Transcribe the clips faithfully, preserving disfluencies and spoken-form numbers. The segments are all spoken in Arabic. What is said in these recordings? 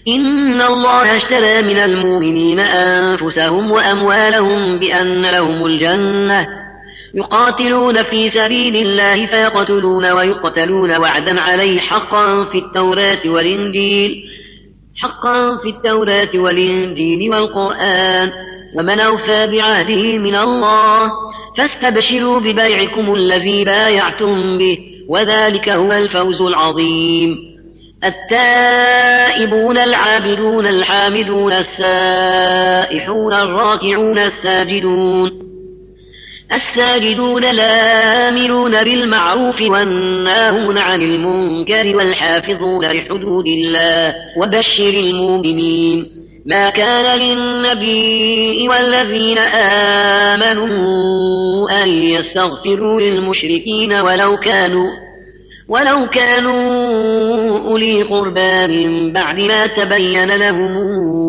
إن الله اشترى من المؤمنين أنفسهم وأموالهم بأن لهم الجنة يقاتلون في سبيل الله فيقتلون ويقتلون وعدا عليه حقا في التوراة والإنجيل حقا في التوراة والإنجيل والقرآن ومن أوفى بعهده من الله فاستبشروا ببيعكم الذي بايعتم به وذلك هو الفوز العظيم. التائبون العابدون الحامدون السائحون الراكعون الساجدون الساجدون الآمرون بالمعروف والناهون عن المنكر والحافظون لحدود الله وبشر المؤمنين. ما كان للنبي والذين آمنوا أن يستغفروا للمشركين ولو كانوا ولو كانوا أولي قربى من بعد ما تبين لهم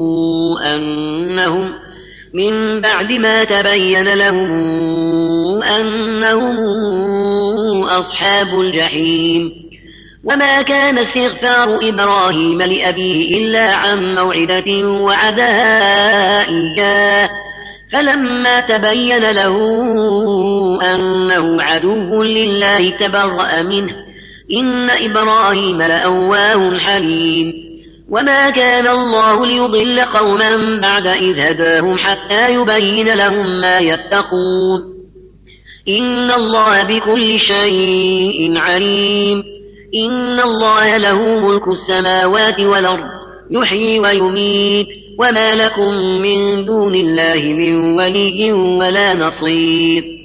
أنهم من بعد ما تبين لهم أنهم أصحاب الجحيم. وما كان استغفار إبراهيم لأبيه إلا عن موعدة وعدها إياه فلما تبين له أنه عدو لله تبرأ منه إن إبراهيم لأواه حليم. وما كان الله ليضل قوما بعد إذ هداهم حتى يبين لهم ما يتقون إن الله بكل شيء عليم. إن الله له ملك السماوات والأرض يحيي ويميت وما لكم من دون الله من ولي ولا نصير.